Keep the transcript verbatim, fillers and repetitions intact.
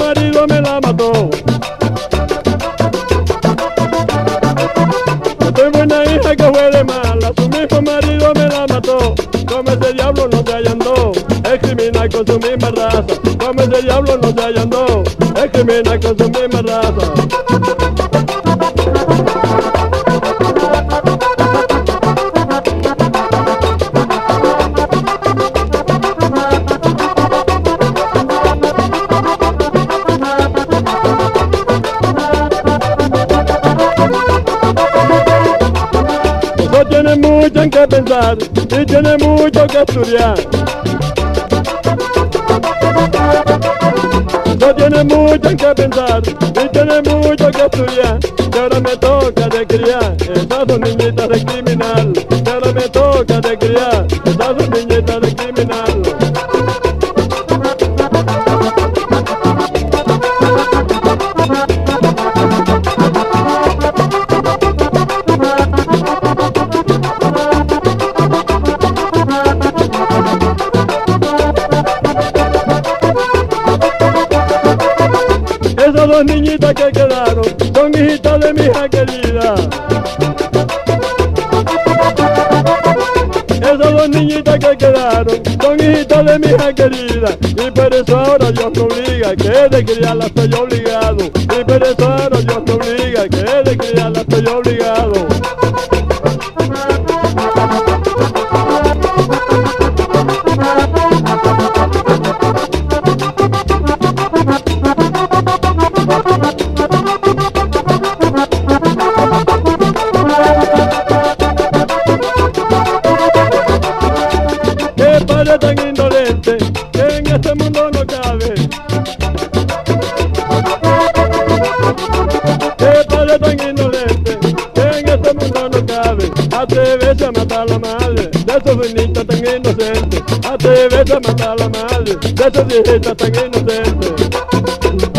marido me la mató. Soy buena hija que fue de mala, su mismo marido me la mató. Como ese diablo no se allandó, es criminal con su misma raza. Como ese diablo no se allandó, es criminal con su misma raza. No tiene mucho en qué pensar y tiene mucho que estudiar. No tiene mucho en qué pensar y tiene mucho que estudiar. Y ahora me toca de criar, esas son niñitas de criminal. Y ahora me toca de criar, esas son niñitas de criminal. Esas dos niñitas que quedaron son hijitas de mi hija querida. Esas dos niñitas que quedaron son hijitas de mi hija querida. Y por eso ahora Dios me obliga que de criarla estoy obligado. Y por eso ahora Dios me obliga que de criarla estoy obligado. Qué padre tan indolente que en este mundo no cabe. Qué padre tan indolente que en este mundo no cabe. Atreverse a matar a la madre de esos niñitos tan inocentes. Atreverse a matar a la madre de esos viejitos tan inocentes.